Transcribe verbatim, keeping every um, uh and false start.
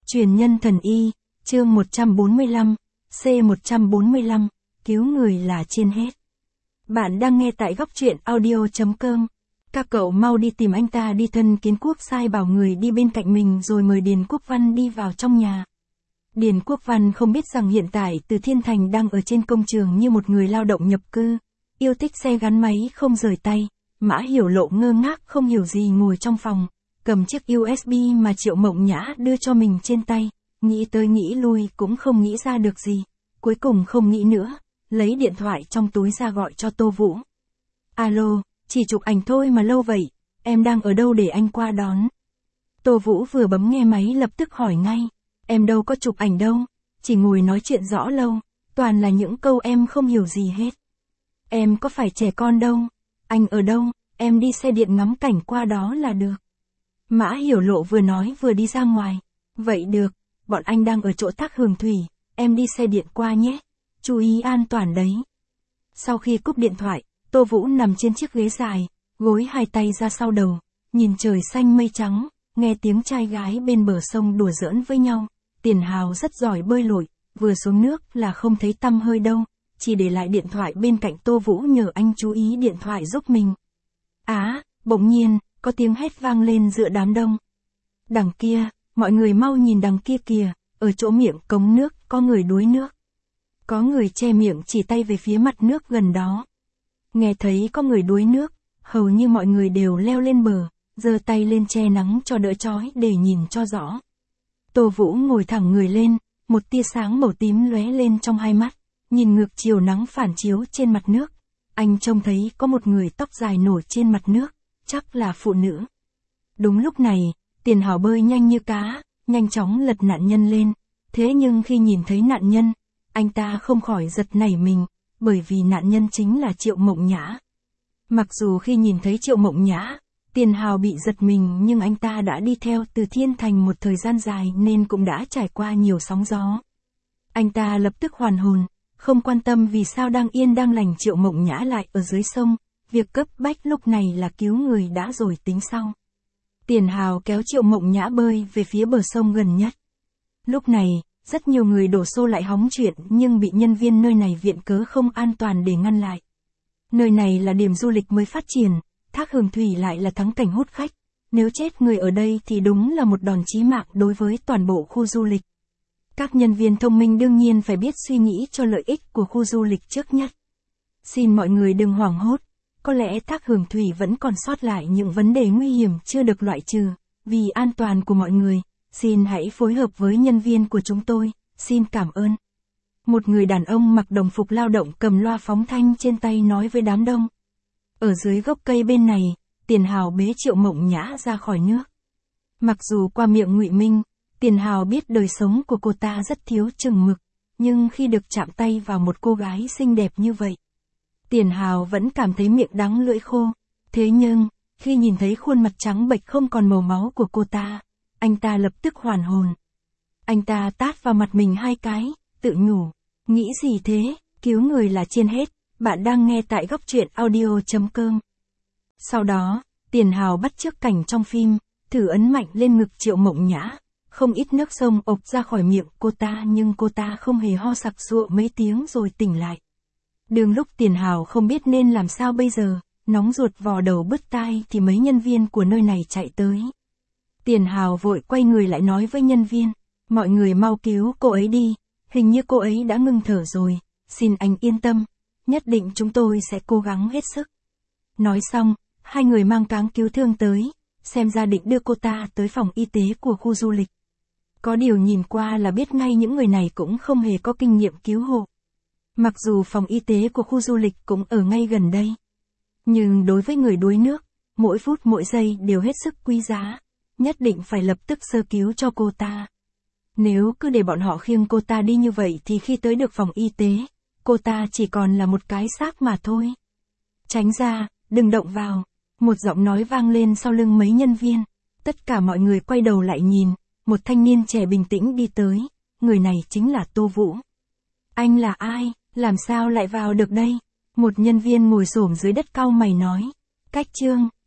Truyền nhân thần y, chương một trăm bốn mươi lăm, C một trăm bốn mươi lăm, cứu người là trên hết. Bạn đang nghe tại góc truyện audio chấm com. Các cậu mau đi tìm anh ta đi, thân Kiến Quốc sai bảo người đi bên cạnh mình rồi mời Điền Quốc Văn đi vào trong nhà. Điền Quốc Văn không biết rằng hiện tại Từ Thiên Thành đang ở trên công trường như một người lao động nhập cư, yêu thích xe gắn máy không rời tay. Mã Hiểu Lộ ngơ ngác không hiểu gì ngồi trong phòng, cầm chiếc u ét bê mà Triệu Mộng Nhã đưa cho mình trên tay, nghĩ tới nghĩ lui cũng không nghĩ ra được gì, cuối cùng không nghĩ nữa, lấy điện thoại trong túi ra gọi cho Tô Vũ. Alo, chỉ chụp ảnh thôi mà lâu vậy, em đang ở đâu để anh qua đón? Tô Vũ vừa bấm nghe máy lập tức hỏi ngay, em đâu có chụp ảnh đâu, chỉ ngồi nói chuyện rõ lâu, toàn là những câu em không hiểu gì hết. Em có phải trẻ con đâu, anh ở đâu, em đi xe điện ngắm cảnh qua đó là được. Mã Hiểu Lộ vừa nói vừa đi ra ngoài, vậy được, bọn anh đang ở chỗ Thác Hường Thủy, em đi xe điện qua nhé, chú ý an toàn đấy. Sau khi cúp điện thoại, Tô Vũ nằm trên chiếc ghế dài, gối hai tay ra sau đầu, nhìn trời xanh mây trắng, nghe tiếng trai gái bên bờ sông đùa giỡn với nhau. Tiền Hào rất giỏi bơi lội, vừa xuống nước là không thấy tăm hơi đâu, chỉ để lại điện thoại bên cạnh Tô Vũ nhờ anh chú ý điện thoại giúp mình. Á, bỗng nhiên, có tiếng hét vang lên giữa đám đông. Đằng kia, mọi người mau nhìn đằng kia kìa, ở chỗ miệng cống nước có người đuối nước. Có người che miệng chỉ tay về phía mặt nước gần đó. Nghe thấy có người đuối nước, hầu như mọi người đều leo lên bờ, giơ tay lên che nắng cho đỡ chói để nhìn cho rõ. Tô Vũ ngồi thẳng người lên, một tia sáng màu tím lóe lên trong hai mắt, nhìn ngược chiều nắng phản chiếu trên mặt nước. Anh trông thấy có một người tóc dài nổi trên mặt nước, chắc là phụ nữ. Đúng lúc này, Tiền Hào bơi nhanh như cá, nhanh chóng lật nạn nhân lên, thế nhưng khi nhìn thấy nạn nhân, anh ta không khỏi giật nảy mình, bởi vì nạn nhân chính là Triệu Mộng Nhã. Mặc dù khi nhìn thấy Triệu Mộng Nhã, Tiền Hào bị giật mình nhưng anh ta đã đi theo Từ Thiên Thành một thời gian dài nên cũng đã trải qua nhiều sóng gió. Anh ta lập tức hoàn hồn, không quan tâm vì sao đang yên đang lành Triệu Mộng Nhã lại ở dưới sông, việc cấp bách lúc này là cứu người đã rồi tính sau. Tiền Hào kéo Triệu Mộng Nhã bơi về phía bờ sông gần nhất. Lúc này, rất nhiều người đổ xô lại hóng chuyện nhưng bị nhân viên nơi này viện cớ không an toàn để ngăn lại. Nơi này là điểm du lịch mới phát triển, Thác Hường Thủy lại là thắng cảnh hút khách, nếu chết người ở đây thì đúng là một đòn chí mạng đối với toàn bộ khu du lịch. Các nhân viên thông minh đương nhiên phải biết suy nghĩ cho lợi ích của khu du lịch trước nhất. Xin mọi người đừng hoảng hốt, có lẽ Thác Hường Thủy vẫn còn sót lại những vấn đề nguy hiểm chưa được loại trừ, vì an toàn của mọi người, xin hãy phối hợp với nhân viên của chúng tôi, xin cảm ơn. Một người đàn ông mặc đồng phục lao động cầm loa phóng thanh trên tay nói với đám đông. Ở dưới gốc cây bên này, Tiền Hào bế Triệu Mộng Nhã ra khỏi nước. Mặc dù qua miệng ngụy Minh, Tiền Hào biết đời sống của cô ta rất thiếu chừng mực, nhưng khi được chạm tay vào một cô gái xinh đẹp như vậy, Tiền Hào vẫn cảm thấy miệng đắng lưỡi khô. Thế nhưng, khi nhìn thấy khuôn mặt trắng bệch không còn màu máu của cô ta, anh ta lập tức hoàn hồn. Anh ta tát vào mặt mình hai cái, tự nhủ, nghĩ gì thế, cứu người là trên hết. Bạn đang nghe tại góc truyện audio chấm com. Sau đó, Tiền Hào bắt chước cảnh trong phim, thử ấn mạnh lên ngực Triệu Mộng Nhã. Không ít nước sông ộc ra khỏi miệng cô ta nhưng cô ta không hề ho sặc sụa mấy tiếng rồi tỉnh lại. Đường lúc Tiền Hào không biết nên làm sao bây giờ, nóng ruột vò đầu bứt tai thì mấy nhân viên của nơi này chạy tới. Tiền Hào vội quay người lại nói với nhân viên, mọi người mau cứu cô ấy đi, hình như cô ấy đã ngưng thở rồi, xin anh yên tâm, nhất định chúng tôi sẽ cố gắng hết sức. Nói xong, hai người mang cáng cứu thương tới, xem ra định đưa cô ta tới phòng y tế của khu du lịch. Có điều nhìn qua là biết ngay những người này cũng không hề có kinh nghiệm cứu hộ. Mặc dù phòng y tế của khu du lịch cũng ở ngay gần đây, nhưng đối với người đuối nước, mỗi phút mỗi giây đều hết sức quý giá, nhất định phải lập tức sơ cứu cho cô ta. Nếu cứ để bọn họ khiêng cô ta đi như vậy thì khi tới được phòng y tế, cô ta chỉ còn là một cái xác mà thôi. Tránh ra, đừng động vào. Một giọng nói vang lên sau lưng mấy nhân viên. Tất cả mọi người quay đầu lại nhìn, một thanh niên trẻ bình tĩnh đi tới. Người này chính là Tô Vũ. Anh là ai, làm sao lại vào được đây? Một nhân viên ngồi xổm dưới đất cau mày nói. Cách Trương,